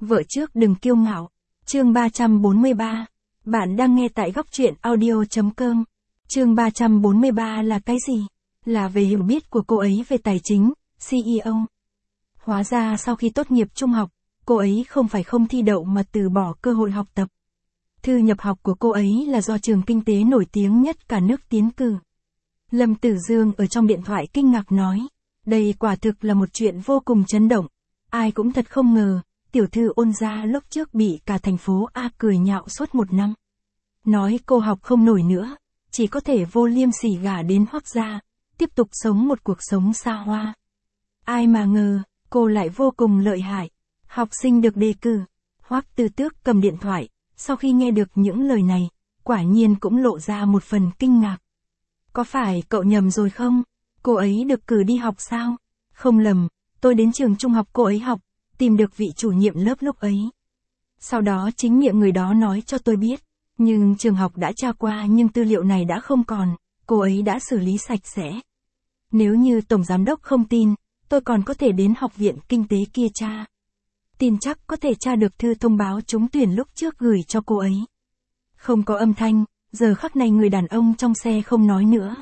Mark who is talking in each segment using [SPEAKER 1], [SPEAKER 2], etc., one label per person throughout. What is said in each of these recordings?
[SPEAKER 1] Vợ trước đừng kiêu ngạo. Chương 343. Bạn đang nghe tại góc truyện audio.com. Chương 343 là cái gì? Là về hiểu biết của cô ấy về tài chính, CEO. Hóa ra sau khi tốt nghiệp trung học, cô ấy không phải không thi đậu mà từ bỏ cơ hội học tập. Thư nhập học của cô ấy là do trường kinh tế nổi tiếng nhất cả nước tiến cử. Lâm Tử Dương ở trong điện thoại kinh ngạc nói, đây quả thực là một chuyện vô cùng chấn động. Ai cũng thật không ngờ, tiểu thư Ôn gia lúc trước bị cả thành phố A cười nhạo suốt 1 năm. Nói cô học không nổi nữa, chỉ có thể vô liêm sỉ gả đến Hoắc gia, tiếp tục sống một cuộc sống xa hoa. Ai mà ngờ, cô lại vô cùng lợi hại. Học sinh được đề cử. Hoắc Tư Tước cầm điện thoại, sau khi nghe được những lời này, quả nhiên cũng lộ ra một phần kinh ngạc. Có phải cậu nhầm rồi không? Cô ấy được cử đi học sao? Không lầm, tôi đến trường trung học cô ấy học, tìm được vị chủ nhiệm lớp lúc ấy. Sau đó chính miệng người đó nói cho tôi biết, nhưng trường học đã tra qua nhưng tư liệu này đã không còn, cô ấy đã xử lý sạch sẽ. Nếu như tổng giám đốc không tin, tôi còn có thể đến học viện kinh tế kia tra. Tin chắc có thể tra được thư thông báo trúng tuyển lúc trước gửi cho cô ấy. Không có âm thanh, giờ khắc này người đàn ông trong xe không nói nữa.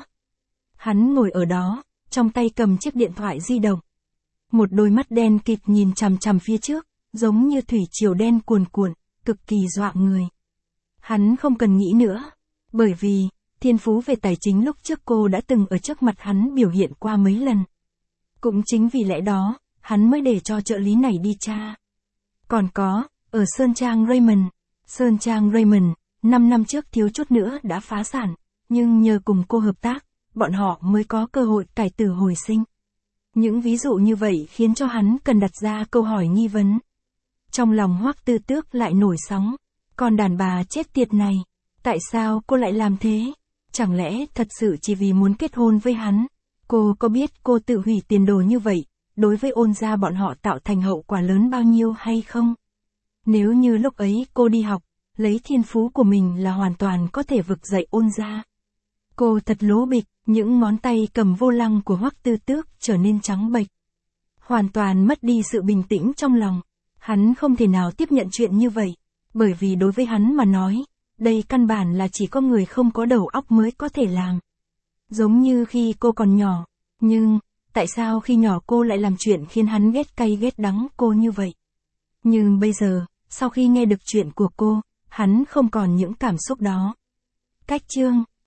[SPEAKER 1] Hắn ngồi ở đó, trong tay cầm chiếc điện thoại di động. Một đôi mắt đen kịt nhìn chằm chằm phía trước, giống như thủy triều đen cuồn cuộn, cực kỳ dọa người. Hắn không cần nghĩ nữa, bởi vì, thiên phú về tài chính lúc trước cô đã từng ở trước mặt hắn biểu hiện qua mấy lần. Cũng chính vì lẽ đó, hắn mới để cho trợ lý này đi tra. Còn có, ở Sơn Trang Raymond. Sơn Trang Raymond, 5 năm trước thiếu chút nữa đã phá sản, nhưng nhờ cùng cô hợp tác, bọn họ mới có cơ hội cải tử hồi sinh. Những ví dụ như vậy khiến cho hắn cần đặt ra câu hỏi nghi vấn. Trong lòng Hoắc Tư Tước lại nổi sóng. Con đàn bà chết tiệt này, tại sao cô lại làm thế? Chẳng lẽ thật sự chỉ vì muốn kết hôn với hắn? Cô có biết cô tự hủy tiền đồ như vậy, đối với Ôn gia bọn họ tạo thành hậu quả lớn bao nhiêu hay không? Nếu như lúc ấy cô đi học, lấy thiên phú của mình là hoàn toàn có thể vực dậy Ôn gia. Cô thật lố bịch, những ngón tay cầm vô lăng của Hoắc Tư Tước trở nên trắng bệch. Hoàn toàn mất đi sự bình tĩnh trong lòng. Hắn không thể nào tiếp nhận chuyện như vậy, bởi vì đối với hắn mà nói, đây căn bản là chỉ có người không có đầu óc mới có thể làm. Giống như khi cô còn nhỏ, nhưng, tại sao khi nhỏ cô lại làm chuyện khiến hắn ghét cay ghét đắng cô như vậy? Nhưng bây giờ, sau khi nghe được chuyện của cô, hắn không còn những cảm xúc đó. Cách chương